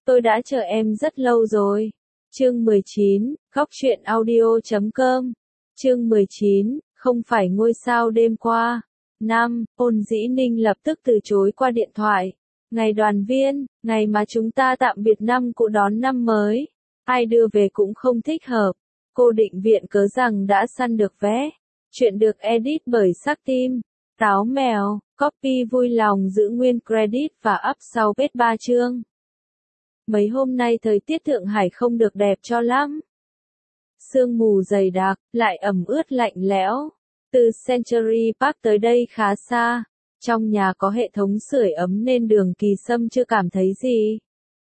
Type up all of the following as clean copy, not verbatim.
Tôi đã chờ em rất lâu rồi. Chương 19, Góc truyện audio.com. Chương 19, không phải ngôi sao đêm qua. 5. Ôn Dĩ Ninh lập tức từ chối qua điện thoại. Ngày đoàn viên, ngày mà chúng ta tạm biệt năm cũ đón năm mới. Ai đưa về cũng không thích hợp. Cô định viện cớ rằng đã săn được vé. Chuyện được edit bởi Sắc Tim. Táo mèo, copy vui lòng giữ nguyên credit và up sau vết 3 chương. Mấy hôm nay thời tiết Thượng Hải không được đẹp cho lắm. Sương mù dày đặc, lại ẩm ướt lạnh lẽo. Từ Century Park tới đây khá xa. Trong nhà có hệ thống sưởi ấm nên Đường Kỳ Sâm chưa cảm thấy gì.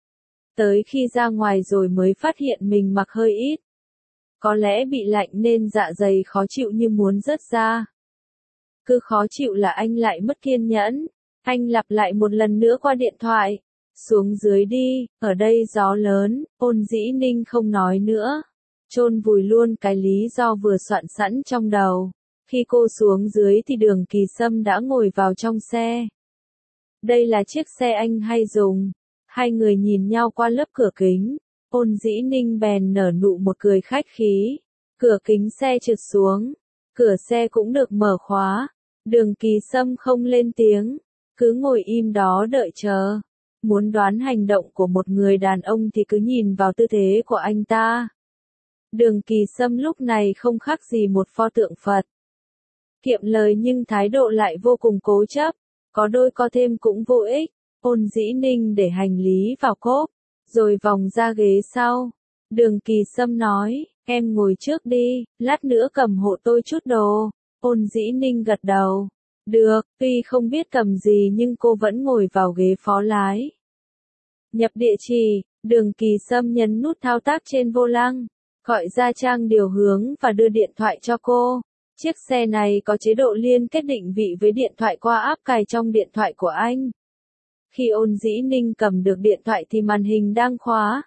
Tới khi ra ngoài rồi mới phát hiện mình mặc hơi ít. Có lẽ bị lạnh nên dạ dày khó chịu như muốn rớt ra. Cứ khó chịu là anh lại mất kiên nhẫn. Anh lặp lại một lần nữa qua điện thoại. Xuống dưới đi, ở đây gió lớn. Ôn Dĩ Ninh không nói nữa. Chôn vùi luôn cái lý do vừa soạn sẵn trong đầu. Khi cô xuống dưới thì Đường Kỳ Sâm đã ngồi vào trong xe. Đây là chiếc xe anh hay dùng. Hai người nhìn nhau qua lớp cửa kính. Ôn Dĩ Ninh bèn nở nụ một cười khách khí. Cửa kính xe trượt xuống. Cửa xe cũng được mở khóa. Đường Kỳ Sâm không lên tiếng. Cứ ngồi im đó đợi chờ. Muốn đoán hành động của một người đàn ông thì cứ nhìn vào tư thế của anh ta. Đường Kỳ Sâm lúc này không khác gì một pho tượng Phật. Kiệm lời nhưng thái độ lại vô cùng cố chấp. Có đôi co thêm cũng vô ích. Ôn Dĩ Ninh để hành lý vào cốp. Rồi vòng ra ghế sau. Đường Kỳ Sâm nói, em ngồi trước đi, lát nữa cầm hộ tôi chút đồ. Ôn Dĩ Ninh gật đầu. Được, tuy không biết cầm gì nhưng cô vẫn ngồi vào ghế phó lái. Nhập địa chỉ, Đường Kỳ Sâm nhấn nút thao tác trên vô lăng, gọi Gia Trang điều hướng và đưa điện thoại cho cô. Chiếc xe này có chế độ liên kết định vị với điện thoại qua app cài trong điện thoại của anh. Khi Ôn Dĩ Ninh cầm được điện thoại thì màn hình đang khóa.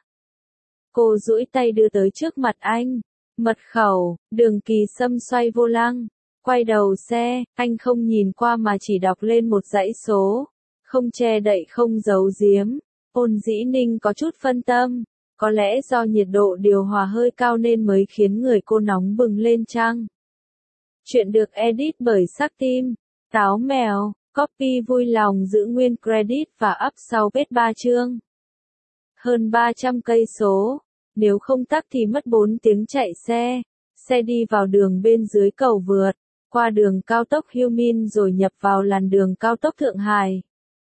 Cô duỗi tay đưa tới trước mặt anh. Mật khẩu, Đường Kỳ Sâm xoay vô lăng. Quay đầu xe, anh không nhìn qua mà chỉ đọc lên một dãy số. Không che đậy không giấu giếm. Ôn Dĩ Ninh có chút phân tâm. Có lẽ do nhiệt độ điều hòa hơi cao nên mới khiến người cô nóng bừng lên chăng? Chuyện được edit bởi Sắc Tim. Táo mèo, copy vui lòng giữ nguyên credit và up sau vết 3 chương. Hơn 300 cây số. Nếu không tắc thì mất 4 tiếng chạy xe. Xe đi vào đường bên dưới cầu vượt. Qua đường cao tốc Hưu Min rồi nhập vào làn đường cao tốc Thượng Hải.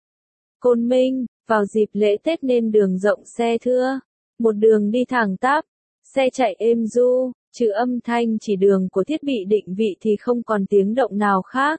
Côn Minh, vào dịp lễ Tết nên đường rộng xe thưa. Một đường đi thẳng tắp. Xe chạy êm du, trừ âm thanh chỉ đường của thiết bị định vị thì không còn tiếng động nào khác.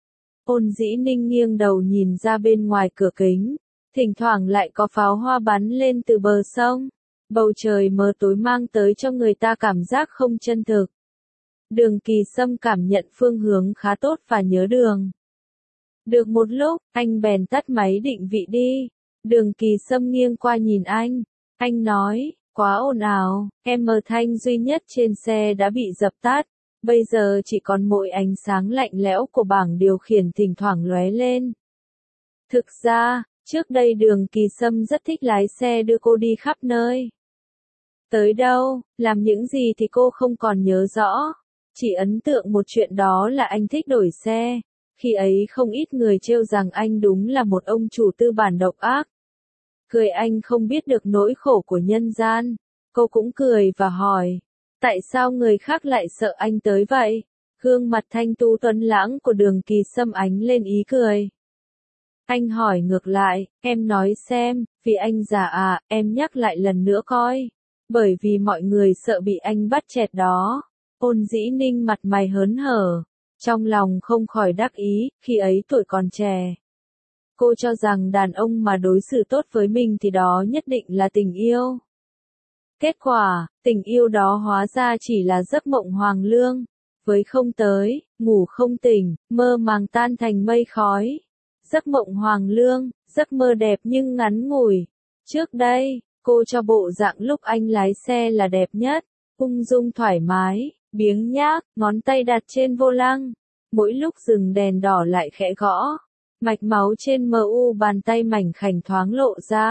Ôn Dĩ Ninh nghiêng đầu nhìn ra bên ngoài cửa kính. Thỉnh thoảng lại có pháo hoa bắn lên từ bờ sông. Bầu trời mờ tối mang tới cho người ta cảm giác không chân thực. Đường Kỳ Sâm cảm nhận phương hướng khá tốt và nhớ đường. Được một lúc, anh bèn tắt máy định vị đi. Đường Kỳ Sâm nghiêng qua nhìn anh. Anh nói, quá ồn ào, âm thanh duy nhất trên xe đã bị dập tắt. Bây giờ chỉ còn mỗi ánh sáng lạnh lẽo của bảng điều khiển thỉnh thoảng lóe lên. Thực ra, trước đây Đường Kỳ Sâm rất thích lái xe đưa cô đi khắp nơi. Tới đâu, làm những gì thì cô không còn nhớ rõ. Chỉ ấn tượng một chuyện đó là anh thích đổi xe. Khi ấy không ít người trêu rằng anh đúng là một ông chủ tư bản độc ác. Cười anh không biết được nỗi khổ của nhân gian. Cô cũng cười và hỏi. Tại sao người khác lại sợ anh tới vậy? Gương mặt thanh tú tuấn lãng của Đường Kỳ Sâm ánh lên ý cười. Anh hỏi ngược lại, em nói xem, vì anh già à, em nhắc lại lần nữa coi. Bởi vì mọi người sợ bị anh bắt chẹt đó. Ôn Dĩ Ninh mặt mày hớn hở. Trong lòng không khỏi đắc ý, khi ấy tuổi còn trẻ. Cô cho rằng đàn ông mà đối xử tốt với mình thì đó nhất định là tình yêu. Kết quả, tình yêu đó hóa ra chỉ là giấc mộng hoàng lương. Với không tới, ngủ không tỉnh, mơ màng tan thành mây khói. Giấc mộng hoàng lương, giấc mơ đẹp nhưng ngắn ngủi. Trước đây, cô cho bộ dạng lúc anh lái xe là đẹp nhất. Ung dung thoải mái, biếng nhác, ngón tay đặt trên vô lăng. Mỗi lúc dừng đèn đỏ lại khẽ gõ. Mạch máu trên mu bàn tay mảnh khảnh thoáng lộ ra.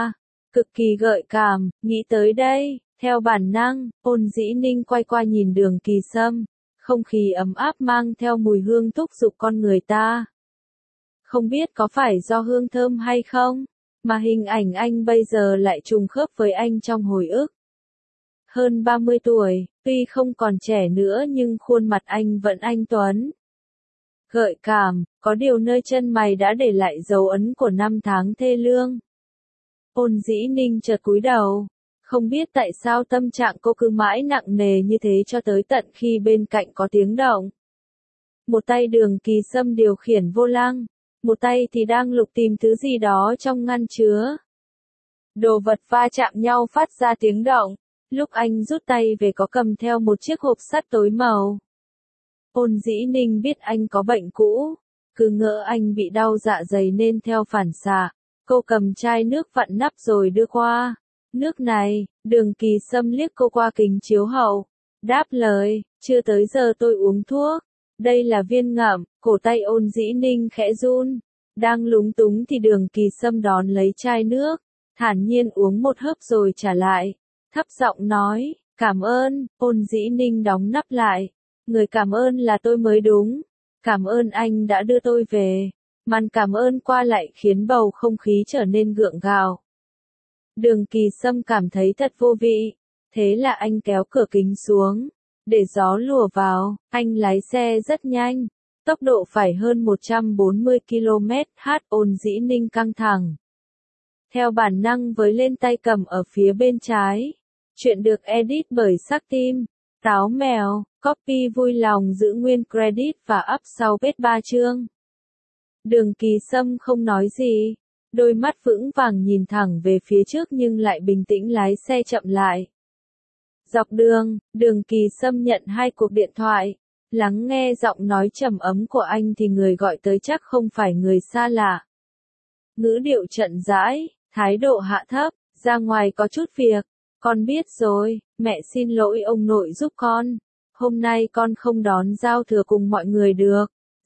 cực kỳ gợi cảm, nghĩ tới đây, theo bản năng, Ôn Dĩ Ninh quay qua nhìn Đường Kỳ Sâm, không khí ấm áp mang theo mùi hương thúc giục con người ta. Không biết có phải do hương thơm hay không, mà hình ảnh anh bây giờ lại trùng khớp với anh trong hồi ức. Hơn 30 tuổi, tuy không còn trẻ nữa nhưng khuôn mặt anh vẫn anh tuấn. Gợi cảm, có điều nơi chân mày đã để lại dấu ấn của năm tháng thê lương. Ôn Dĩ Ninh chợt cúi đầu, không biết tại sao tâm trạng cô cứ mãi nặng nề như thế cho tới tận khi bên cạnh có tiếng động. Một tay Đường Kỳ Sâm điều khiển vô lăng, một tay thì đang lục tìm thứ gì đó trong ngăn chứa. Đồ vật va chạm nhau phát ra tiếng động, lúc anh rút tay về có cầm theo một chiếc hộp sắt tối màu. Ôn Dĩ Ninh biết anh có bệnh cũ, cứ ngỡ anh bị đau dạ dày nên theo phản xạ, cô cầm chai nước vặn nắp rồi đưa qua. Nước này, Đường Kỳ Sâm liếc cô qua kính chiếu hậu, đáp lời, chưa tới giờ tôi uống thuốc, đây là viên ngậm. Cổ tay Ôn Dĩ Ninh khẽ run, đang lúng túng thì Đường Kỳ Sâm đón lấy chai nước, thản nhiên uống một hớp rồi trả lại, thấp giọng nói, cảm ơn. Ôn Dĩ Ninh đóng nắp lại, người cảm ơn là tôi mới đúng, cảm ơn anh đã đưa tôi về. Màn cảm ơn qua lại khiến bầu không khí trở nên gượng gạo. Đường Kỳ Sâm cảm thấy thật vô vị, thế là anh kéo cửa kính xuống, để gió lùa vào. Anh lái xe rất nhanh, tốc độ phải hơn 140 km/h. Ôn Dĩ Ninh căng thẳng, theo bản năng với lên tay cầm ở phía bên trái. Chuyện được edit bởi Sắc Tim, Táo Mèo, copy vui lòng giữ nguyên credit và up sau vết 3 chương. Đường Kỳ Sâm không nói gì, đôi mắt vững vàng nhìn thẳng về phía trước nhưng lại bình tĩnh lái xe chậm lại. Dọc đường, Đường Kỳ Sâm nhận 2 cuộc điện thoại, lắng nghe giọng nói trầm ấm của anh thì người gọi tới chắc không phải người xa lạ. Ngữ điệu chậm rãi, thái độ hạ thấp, ra ngoài có chút việc, con biết rồi, mẹ xin lỗi ông nội giúp con, hôm nay con không đón giao thừa cùng mọi người được.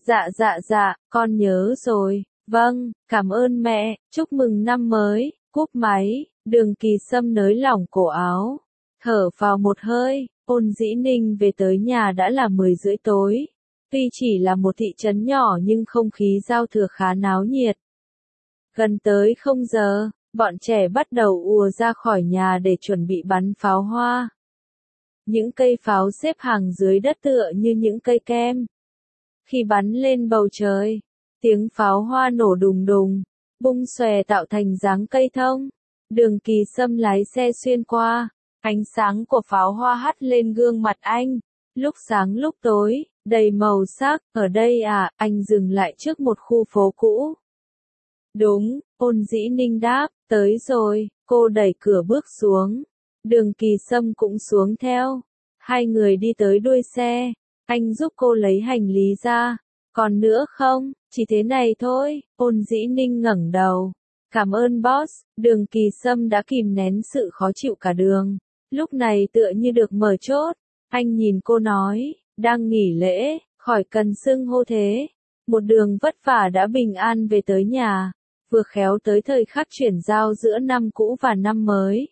Dạ, con nhớ rồi, vâng, cảm ơn mẹ, chúc mừng năm mới. Cúp máy, Đường Kỳ Sâm nới lỏng cổ áo, thở vào một hơi. Ôn Dĩ Ninh về tới nhà đã là 10 rưỡi tối. Tuy chỉ là một thị trấn nhỏ nhưng không khí giao thừa khá náo nhiệt. Gần tới 0 giờ, bọn trẻ bắt đầu ùa ra khỏi nhà để chuẩn bị bắn pháo hoa. Những cây pháo xếp hàng dưới đất tựa như những cây kem. Khi bắn lên bầu trời, tiếng pháo hoa nổ đùng đùng, bung xòe tạo thành dáng cây thông. Đường Kỳ Sâm lái xe xuyên qua, ánh sáng của pháo hoa hắt lên gương mặt anh, lúc sáng lúc tối, đầy màu sắc. Ở đây à? Anh dừng lại trước một khu phố cũ. Đúng, Ôn Dĩ Ninh đáp, tới rồi. Cô đẩy cửa bước xuống, Đường Kỳ Sâm cũng xuống theo. Hai người đi tới đuôi xe, anh giúp cô lấy hành lý ra. Còn nữa không? Chỉ thế này thôi. Ôn Dĩ Ninh ngẩng đầu. Cảm ơn boss. Đường Kỳ Sâm đã kìm nén sự khó chịu cả đường, lúc này tựa như được mở chốt. Anh nhìn cô nói, đang nghỉ lễ, khỏi cần xưng hô thế. Một đường vất vả đã bình an về tới nhà, vừa khéo tới thời khắc chuyển giao giữa năm cũ và năm mới.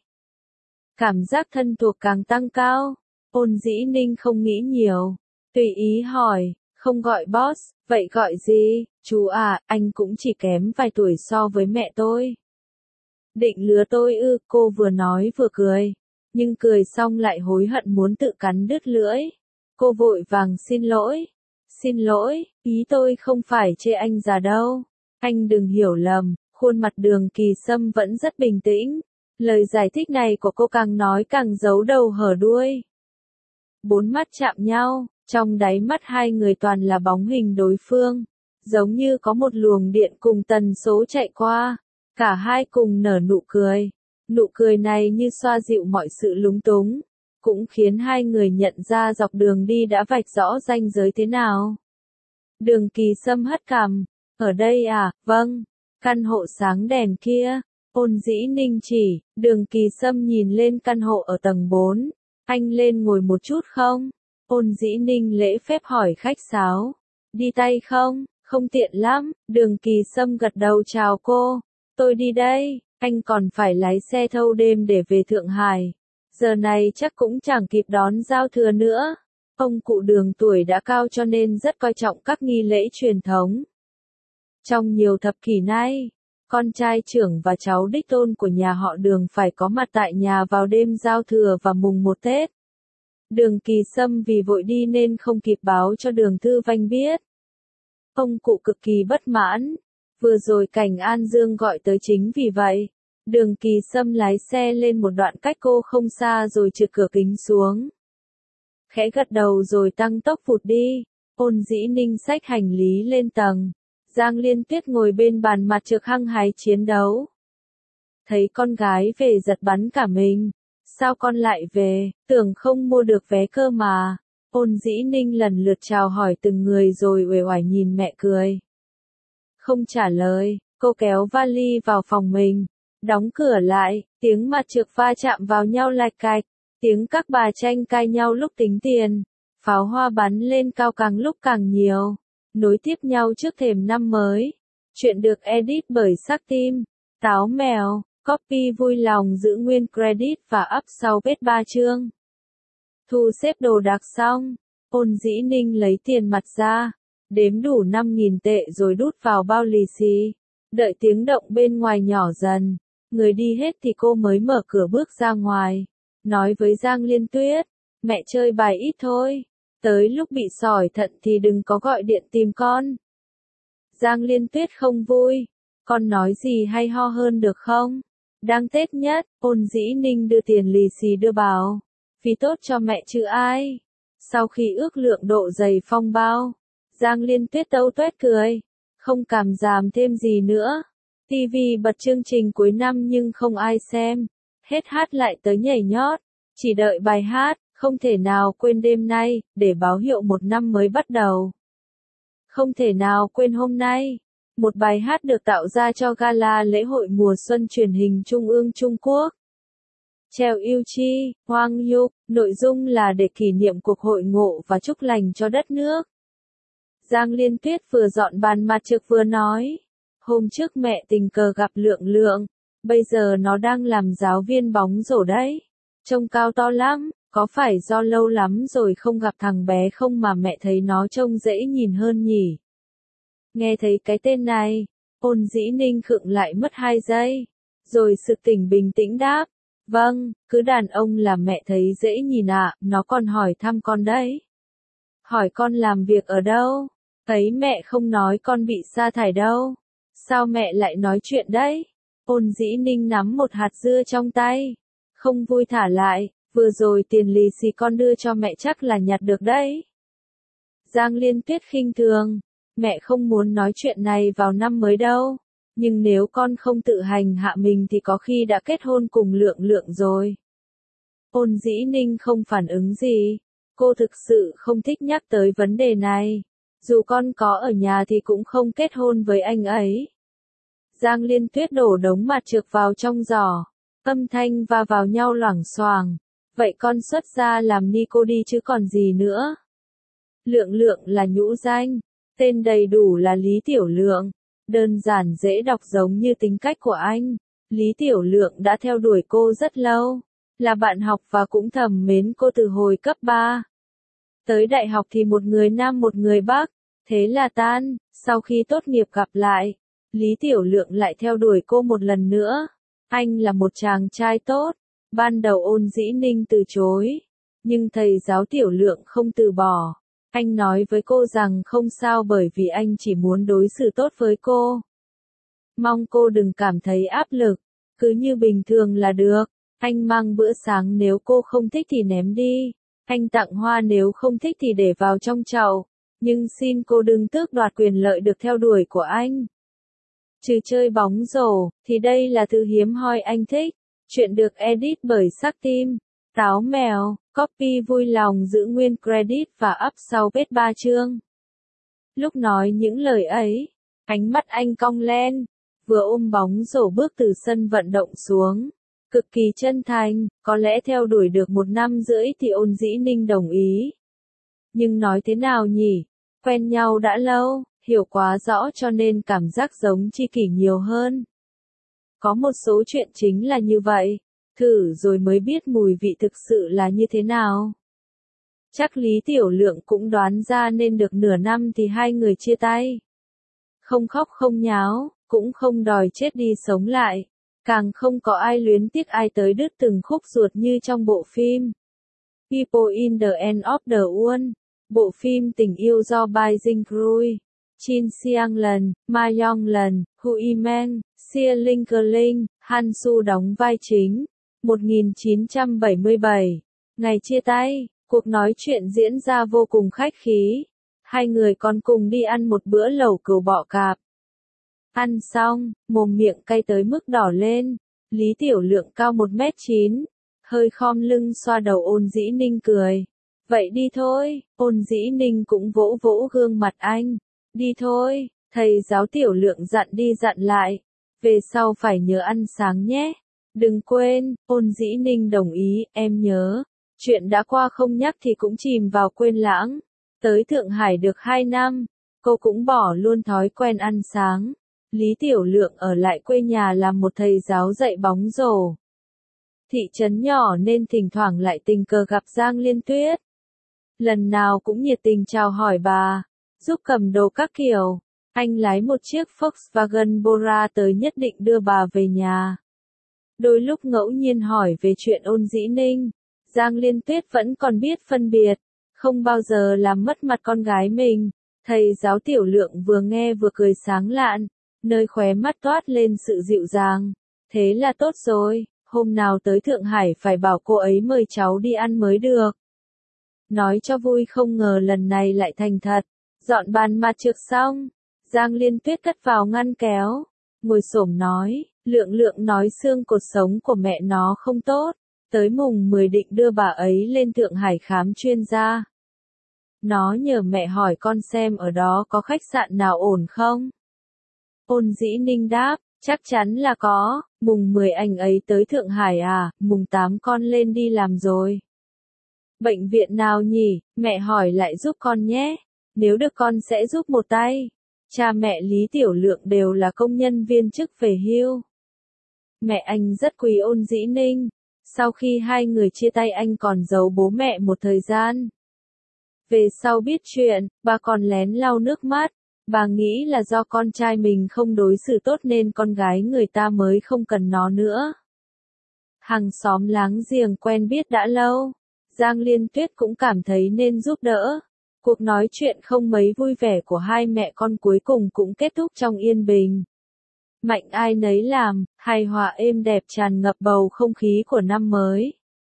Cảm giác thân thuộc càng tăng cao. Ôn Dĩ Ninh không nghĩ nhiều, tùy ý hỏi, không gọi boss, vậy gọi gì? Chú à, anh cũng chỉ kém vài tuổi so với mẹ tôi. Định lừa tôi ư? Cô vừa nói vừa cười, nhưng cười xong lại hối hận muốn tự cắn đứt lưỡi. Cô vội vàng xin lỗi, ý tôi không phải chê anh già đâu. Anh đừng hiểu lầm. Khuôn mặt Đường Kỳ Sâm vẫn rất bình tĩnh. Lời giải thích này của cô càng nói càng giấu đầu hở đuôi. 4 mắt chạm nhau, trong đáy mắt hai người toàn là bóng hình đối phương, giống như có một luồng điện cùng tần số chạy qua. Cả hai cùng nở nụ cười này như xoa dịu mọi sự lúng túng, cũng khiến hai người nhận ra dọc đường đi đã vạch rõ ranh giới thế nào. Đường Kỳ Sâm hất cằm, ở đây à? Vâng, căn hộ sáng đèn kia. Ôn Dĩ Ninh chỉ. Đường Kỳ Sâm nhìn lên căn hộ ở tầng 4. Anh lên ngồi một chút không? Ôn Dĩ Ninh lễ phép hỏi khách sáo. Đi tay không? Không tiện lắm. Đường Kỳ Sâm gật đầu chào cô. Tôi đi đây. Anh còn phải lái xe thâu đêm để về Thượng Hải. Giờ này chắc cũng chẳng kịp đón giao thừa nữa. Ông cụ Đường tuổi đã cao cho nên rất coi trọng các nghi lễ truyền thống. Trong nhiều thập kỷ nay, con trai trưởng và cháu đích tôn của nhà họ Đường phải có mặt tại nhà vào đêm giao thừa và mùng 1 Tết. Đường Kỳ Sâm vì vội đi nên không kịp báo cho Đường Thư Vanh biết. Ông cụ cực kỳ bất mãn. Vừa rồi Cảnh An Dương gọi tới chính vì vậy. Đường Kỳ Sâm lái xe lên một đoạn cách cô không xa rồi trượt cửa kính xuống. Khẽ gật đầu rồi tăng tốc vụt đi. Ôn Dĩ Ninh xách hành lý lên tầng. Giang Liên Tuyết ngồi bên bàn mặt trực hăng hái chiến đấu. Thấy con gái về giật bắn cả mình. Sao con lại về, tưởng không mua được vé cơ mà. Ôn Dĩ Ninh lần lượt chào hỏi từng người rồi uể oải nhìn mẹ cười. Không trả lời, cô kéo vali vào phòng mình. Đóng cửa lại, tiếng mặt trược va chạm vào nhau lạch cạch. Tiếng các bà tranh cãi nhau lúc tính tiền. Pháo hoa bắn lên cao càng lúc càng nhiều. Nối tiếp nhau trước thềm năm mới. Chuyện được edit bởi Sắc Tim, Táo Mèo, copy vui lòng giữ nguyên credit và up sau vết 3 chương. Thu xếp đồ đạc xong, Ôn Dĩ Ninh lấy tiền mặt ra, đếm đủ 5.000 tệ rồi đút vào bao lì xì. Đợi tiếng động bên ngoài nhỏ dần, người đi hết thì cô mới mở cửa bước ra ngoài. Nói với Giang Liên Tuyết, mẹ chơi bài ít thôi. Tới lúc bị sỏi thận thì đừng có gọi điện tìm con. Giang Liên Tuyết không vui. Con nói gì hay ho hơn được không? Đang Tết nhất, Ôn Dĩ Ninh đưa tiền lì xì đưa bảo. Vì tốt cho mẹ chứ ai. Sau khi ước lượng độ dày phong bao, Giang Liên Tuyết tâu tuét cười. Không cảm giảm thêm gì nữa. TV bật chương trình cuối năm nhưng không ai xem. Hết hát lại tới nhảy nhót. Chỉ đợi bài hát. Không thể nào quên đêm nay, để báo hiệu một năm mới bắt đầu. Không thể nào quên hôm nay. Một bài hát được tạo ra cho gala lễ hội mùa xuân truyền hình Trung ương Trung Quốc. Treo yêu chi, Hoang Yuk, nội dung là để kỷ niệm cuộc hội ngộ và chúc lành cho đất nước. Giang Liên Tuyết vừa dọn bàn mặt trực vừa nói. Hôm trước mẹ tình cờ gặp Lượng Lượng, bây giờ nó đang làm giáo viên bóng rổ đấy. Trông cao to lắm. Có phải do lâu lắm rồi không gặp thằng bé không mà mẹ thấy nó trông dễ nhìn hơn nhỉ? Nghe thấy cái tên này, Ôn Dĩ Ninh khựng lại mất 2 giây. Rồi sực tỉnh bình tĩnh đáp. Vâng, cứ đàn ông là mẹ thấy dễ nhìn ạ, nó còn hỏi thăm con đấy. Hỏi con làm việc ở đâu? Thấy mẹ không nói con bị sa thải đâu. Sao mẹ lại nói chuyện đấy? Ôn Dĩ Ninh nắm một hạt dưa trong tay. Không vui thả lại. Vừa rồi tiền lì xì con đưa cho mẹ chắc là nhặt được đấy. Giang Liên Tuyết khinh thường. Mẹ không muốn nói chuyện này vào năm mới đâu. Nhưng nếu con không tự hành hạ mình thì có khi đã kết hôn cùng Lượng Lượng rồi. Ôn Dĩ Ninh không phản ứng gì. Cô thực sự không thích nhắc tới vấn đề này. Dù con có ở nhà thì cũng không kết hôn với anh ấy. Giang Liên Tuyết đổ đống mặt trược vào trong giỏ. Âm thanh va vào nhau loảng xoảng. Vậy con xuất gia làm ni cô đi chứ còn gì nữa. Lượng Lượng là nhũ danh. Tên đầy đủ là Lý Tiểu Lượng. Đơn giản dễ đọc giống như tính cách của anh. Lý Tiểu Lượng đã theo đuổi cô rất lâu. Là bạn học và cũng thầm mến cô từ hồi cấp 3. Tới đại học thì một người Nam một người Bắc. Thế là tan. Sau khi tốt nghiệp gặp lại, Lý Tiểu Lượng lại theo đuổi cô một lần nữa. Anh là một chàng trai tốt. Ban đầu Ôn Dĩ Ninh từ chối. Nhưng thầy giáo Tiểu Lượng không từ bỏ. Anh nói với cô rằng không sao bởi vì anh chỉ muốn đối xử tốt với cô. Mong cô đừng cảm thấy áp lực. Cứ như bình thường là được. Anh mang bữa sáng nếu cô không thích thì ném đi. Anh tặng hoa nếu không thích thì để vào trong chậu. Nhưng xin cô đừng tước đoạt quyền lợi được theo đuổi của anh. Trừ chơi bóng rổ, thì đây là thứ hiếm hoi anh thích. Chuyện được edit bởi Sắc Tim, Táo Mèo, copy vui lòng giữ nguyên credit và up sau vết 3 chương. Lúc nói những lời ấy, ánh mắt anh cong lên, vừa ôm bóng rổ bước từ sân vận động xuống. Cực kỳ chân thành, có lẽ theo đuổi được 1 năm rưỡi thì Ôn Dĩ Ninh đồng ý. Nhưng nói thế nào nhỉ? Quen nhau đã lâu, hiểu quá rõ cho nên cảm giác giống tri kỷ nhiều hơn. Có một số chuyện chính là như vậy, thử rồi mới biết mùi vị thực sự là như thế nào. Chắc Lý Tiểu Lượng cũng đoán ra nên được nửa năm thì hai người chia tay. Không khóc không nháo, cũng không đòi chết đi sống lại, càng không có ai luyến tiếc ai tới đứt từng khúc ruột như trong bộ phim People in the End of the World, bộ phim tình yêu do Bae Jin Krui, Jin Seang Lần, Ma Yong Lần, Hu Iman, Sia Ling Kerling, Han Su đóng vai chính. 1977, ngày chia tay, cuộc nói chuyện diễn ra vô cùng khách khí. Hai người còn cùng đi ăn một bữa lẩu cừu bọ cạp. Ăn xong, mồm miệng cay tới mức đỏ lên. Lý Tiểu Lượng cao 1m9, hơi khom lưng xoa đầu Ôn Dĩ Ninh cười. Vậy đi thôi, Ôn Dĩ Ninh cũng vỗ vỗ gương mặt anh. Đi thôi, thầy giáo Tiểu Lượng dặn đi dặn lại. Về sau phải nhớ ăn sáng nhé. Đừng quên, Ôn Dĩ Ninh đồng ý, em nhớ. Chuyện đã qua không nhắc thì cũng chìm vào quên lãng. Tới Thượng Hải được 2 năm, cô cũng bỏ luôn thói quen ăn sáng. Lý Tiểu Lượng ở lại quê nhà làm một thầy giáo dạy bóng rổ. Thị trấn nhỏ nên thỉnh thoảng lại tình cờ gặp Giang Liên Tuyết. Lần nào cũng nhiệt tình chào hỏi bà, giúp cầm đồ các kiểu. Anh lái một chiếc Volkswagen Bora tới nhất định đưa bà về nhà. Đôi lúc ngẫu nhiên hỏi về chuyện Ôn Dĩ Ninh, Giang Liên Tuyết vẫn còn biết phân biệt, không bao giờ làm mất mặt con gái mình. Thầy giáo Tiểu Lượng vừa nghe vừa cười sáng lạn, nơi khóe mắt toát lên sự dịu dàng. Thế là tốt rồi, hôm nào tới Thượng Hải phải bảo cô ấy mời cháu đi ăn mới được. Nói cho vui không ngờ lần này lại thành thật. Dọn bàn mặt trược xong, Giang Liên Tuyết cất vào ngăn kéo, ngồi xổm nói, Lượng nói xương cột sống của mẹ nó không tốt, tới mùng 10 định đưa bà ấy lên Thượng Hải khám chuyên gia. Nó nhờ mẹ hỏi con xem ở đó có khách sạn nào ổn không? Ôn Dĩ Ninh đáp, chắc chắn là có, mùng 10 anh ấy tới Thượng Hải à, mùng 8 con lên đi làm rồi. Bệnh viện nào nhỉ, mẹ hỏi lại giúp con nhé, nếu được con sẽ giúp một tay. Cha mẹ Lý Tiểu Lượng đều là công nhân viên chức về hưu. Mẹ anh rất quý Ôn Dĩ Ninh, sau khi hai người chia tay anh còn giấu bố mẹ một thời gian. Về sau biết chuyện, bà còn lén lau nước mắt, bà nghĩ là do con trai mình không đối xử tốt nên con gái người ta mới không cần nó nữa. Hàng xóm láng giềng quen biết đã lâu, Giang Liên Tuyết cũng cảm thấy nên giúp đỡ. Cuộc nói chuyện không mấy vui vẻ của hai mẹ con cuối cùng cũng kết thúc trong yên bình. Mạnh ai nấy làm, hài hòa êm đẹp tràn ngập bầu không khí của năm mới.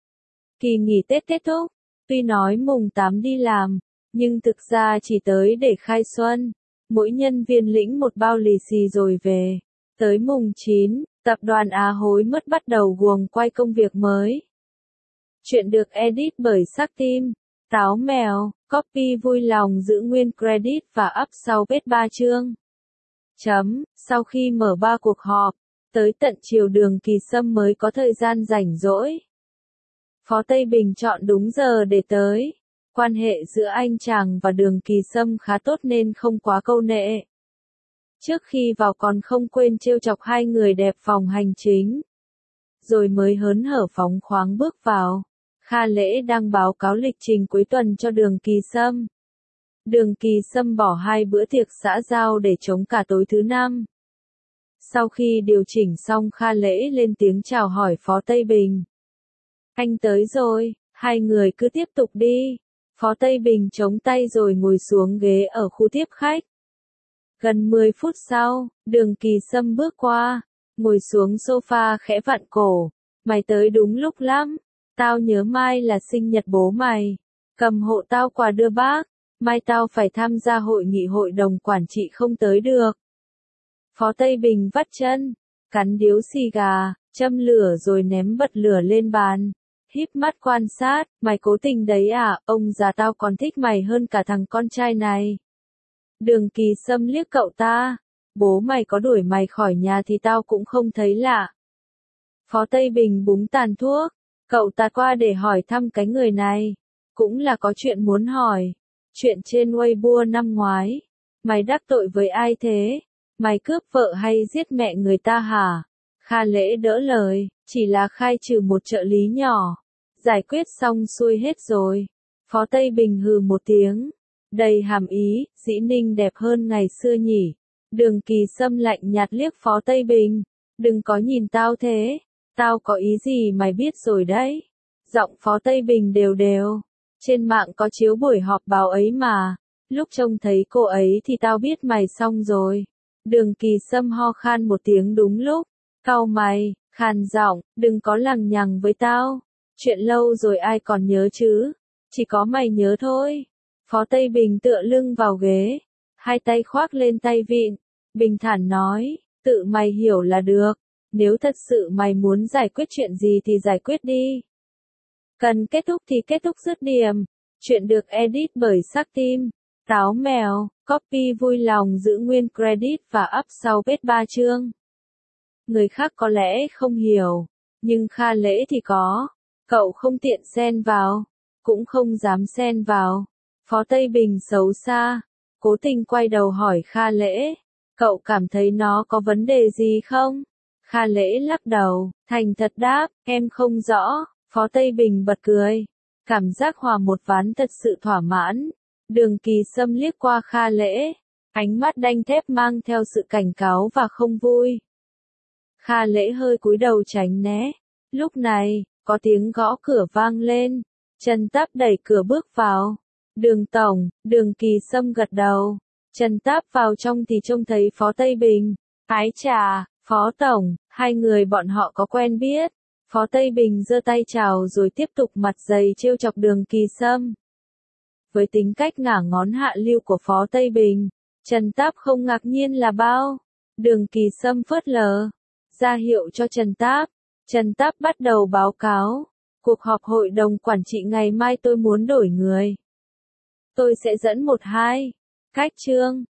Kỳ nghỉ Tết kết thúc, tuy nói mùng 8 đi làm, nhưng thực ra chỉ tới để khai xuân. Mỗi nhân viên lĩnh một bao lì xì rồi về. Tới mùng 9, tập đoàn Á Hối mất bắt đầu guồng quay công việc mới. Chuyện được edit bởi Sắc Tim, Táo Mèo, copy vui lòng giữ nguyên credit và up sau vết 3 chương. Sau khi mở 3 cuộc họp, tới tận chiều Đường Kỳ Sâm mới có thời gian rảnh rỗi. Phó Tây Bình chọn đúng giờ để tới. Quan hệ giữa anh chàng và Đường Kỳ Sâm khá tốt nên không quá câu nệ. Trước khi vào còn không quên trêu chọc hai người đẹp phòng hành chính. Rồi mới hớn hở phóng khoáng bước vào. Kha Lễ đang báo cáo lịch trình cuối tuần cho Đường Kỳ Sâm. Đường Kỳ Sâm bỏ 2 bữa tiệc xã giao để chống cả tối thứ năm. Sau khi điều chỉnh xong Kha Lễ lên tiếng chào hỏi Phó Tây Bình. Anh tới rồi, hai người cứ tiếp tục đi. Phó Tây Bình chống tay rồi ngồi xuống ghế ở khu tiếp khách. Gần 10 phút sau, Đường Kỳ Sâm bước qua, ngồi xuống sofa khẽ vặn cổ. Mày tới đúng lúc lắm, tao nhớ mai là sinh nhật bố mày. Cầm hộ tao quà đưa bác, mai tao phải tham gia hội nghị hội đồng quản trị không tới được. Phó Tây Bình vắt chân, cắn điếu xì gà, châm lửa rồi ném bật lửa lên bàn. Híp mắt quan sát, mày cố tình đấy à, ông già tao còn thích mày hơn cả thằng con trai này. Đường Kỳ Sâm liếc cậu ta, bố mày có đuổi mày khỏi nhà thì tao cũng không thấy lạ. Phó Tây Bình búng tàn thuốc, cậu ta qua để hỏi thăm cái người này, cũng là có chuyện muốn hỏi. Chuyện trên Weibo năm ngoái, mày đắc tội với ai thế? Mày cướp vợ hay giết mẹ người ta hả? Kha Lễ đỡ lời, chỉ là khai trừ một trợ lý nhỏ. Giải quyết xong xuôi hết rồi. Phó Tây Bình hừ một tiếng. Đầy hàm ý, Dĩ Ninh đẹp hơn ngày xưa nhỉ. Đường Kỳ Sâm lạnh nhạt liếc Phó Tây Bình. Đừng có nhìn tao thế. Tao có ý gì mày biết rồi đấy. Giọng Phó Tây Bình đều đều. Trên mạng có chiếu buổi họp báo ấy mà. Lúc trông thấy cô ấy thì tao biết mày xong rồi. Đường Kỳ Sâm ho khan một tiếng đúng lúc. Cau mày, khàn giọng, đừng có lằng nhằng với tao. Chuyện lâu rồi ai còn nhớ chứ. Chỉ có mày nhớ thôi. Phó Tây Bình tựa lưng vào ghế. Hai tay khoác lên tay vịn. Bình thản nói, tự mày hiểu là được. Nếu thật sự mày muốn giải quyết chuyện gì thì giải quyết đi. Cần kết thúc thì kết thúc dứt điểm. Chuyện được edit bởi Sắc Tim. Táo mèo, copy vui lòng giữ nguyên credit và up sau vết 3 chương. Người khác có lẽ không hiểu, nhưng Kha Lễ thì có. Cậu không tiện xen vào, cũng không dám xen vào. Phó Tây Bình xấu xa, cố tình quay đầu hỏi Kha Lễ. Cậu cảm thấy nó có vấn đề gì không? Kha Lễ lắc đầu, thành thật đáp, em không rõ. Phó Tây Bình bật cười. Cảm giác hòa một ván thật sự thỏa mãn. Đường Kỳ Sâm liếc qua Kha Lễ. Ánh mắt đanh thép mang theo sự cảnh cáo và không vui. Kha Lễ hơi cúi đầu tránh né. Lúc này, có tiếng gõ cửa vang lên. Trần Táp đẩy cửa bước vào. Đường Tổng, Đường Kỳ Sâm gật đầu. Trần Táp vào trong thì trông thấy Phó Tây Bình. Ái chà, Phó Tổng, hai người bọn họ có quen biết. Phó Tây Bình giơ tay chào rồi tiếp tục mặt dày trêu chọc Đường Kỳ Sâm. Với tính cách ngả ngón hạ lưu của Phó Tây Bình, Trần Táp không ngạc nhiên là bao. Đường Kỳ Sâm phớt lờ, ra hiệu cho Trần Táp. Trần Táp bắt đầu báo cáo. Cuộc họp hội đồng quản trị ngày mai tôi muốn đổi người. Tôi sẽ dẫn 1-2 cách chương.